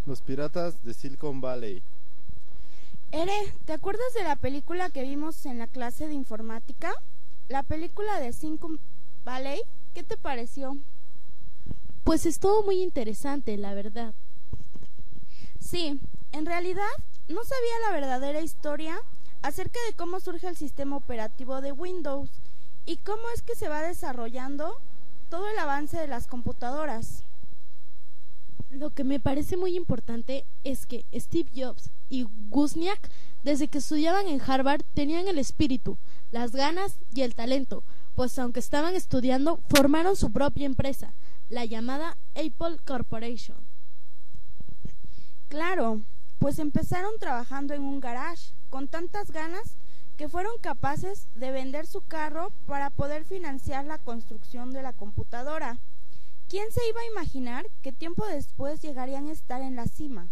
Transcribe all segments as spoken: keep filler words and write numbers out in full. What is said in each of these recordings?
Los piratas de Silicon Valley. Ere, ¿te acuerdas de la película que vimos en la clase de informática? La película de Silicon Valley, ¿qué te pareció? Pues estuvo muy interesante, la verdad. Sí, en realidad no sabía la verdadera historia acerca de cómo surge el sistema operativo de Windows y cómo es que se va desarrollando todo el avance de las computadoras. Lo que me parece muy importante es que Steve Jobs y Wozniak, desde que estudiaban en Harvard, tenían el espíritu, las ganas y el talento, pues aunque estaban estudiando, formaron su propia empresa, la llamada Apple Corporation. Claro, pues empezaron trabajando en un garage con tantas ganas que fueron capaces de vender su carro para poder financiar la construcción de la computadora. ¿Quién se iba a imaginar que tiempo después llegarían a estar en la cima?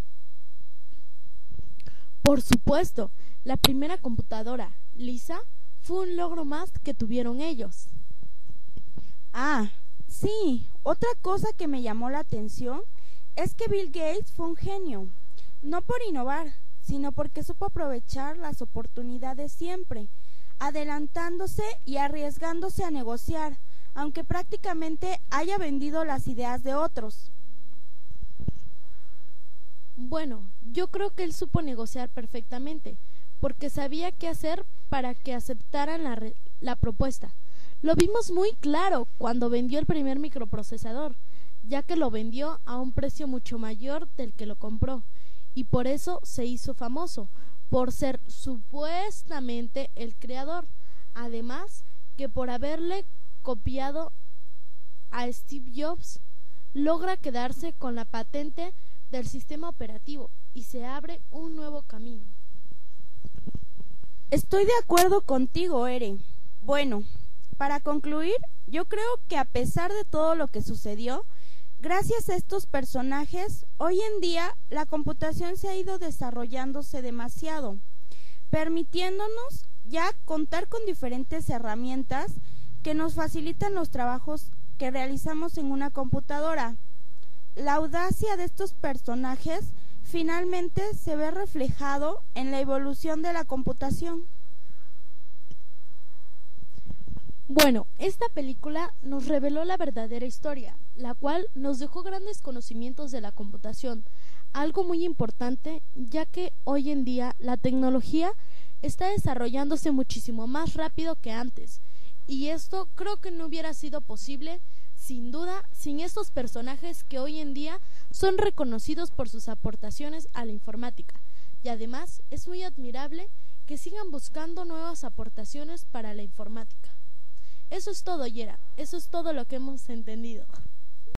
Por supuesto, la primera computadora, Lisa, fue un logro más que tuvieron ellos. Ah, sí, otra cosa que me llamó la atención es que Bill Gates fue un genio, no por innovar, sino porque supo aprovechar las oportunidades siempre, adelantándose y arriesgándose a negociar, aunque prácticamente haya vendido las ideas de otros. Bueno, yo creo que él supo negociar perfectamente, porque sabía qué hacer para que aceptaran la, re- la propuesta. Lo vimos muy claro cuando vendió el primer microprocesador, ya que lo vendió a un precio mucho mayor del que lo compró, y por eso se hizo famoso, por ser supuestamente el creador, además que por haberle copiado a Steve Jobs, logra quedarse con la patente del sistema operativo y se abre un nuevo camino. Estoy de acuerdo contigo, Ere. Bueno, para concluir, yo creo que a pesar de todo lo que sucedió, gracias a estos personajes, hoy en día la computación se ha ido desarrollándose demasiado, permitiéndonos ya contar con diferentes herramientas que nos facilitan los trabajos que realizamos en una computadora. La audacia de estos personajes finalmente se ve reflejado en la evolución de la computación. Bueno, esta película nos reveló la verdadera historia, la cual nos dejó grandes conocimientos de la computación, algo muy importante ya que hoy en día la tecnología está desarrollándose muchísimo más rápido que antes, y esto creo que no hubiera sido posible sin duda sin estos personajes que hoy en día son reconocidos por sus aportaciones a la informática, y además es muy admirable que sigan buscando nuevas aportaciones para la informática. Eso es todo, Yera, eso es todo lo que hemos entendido.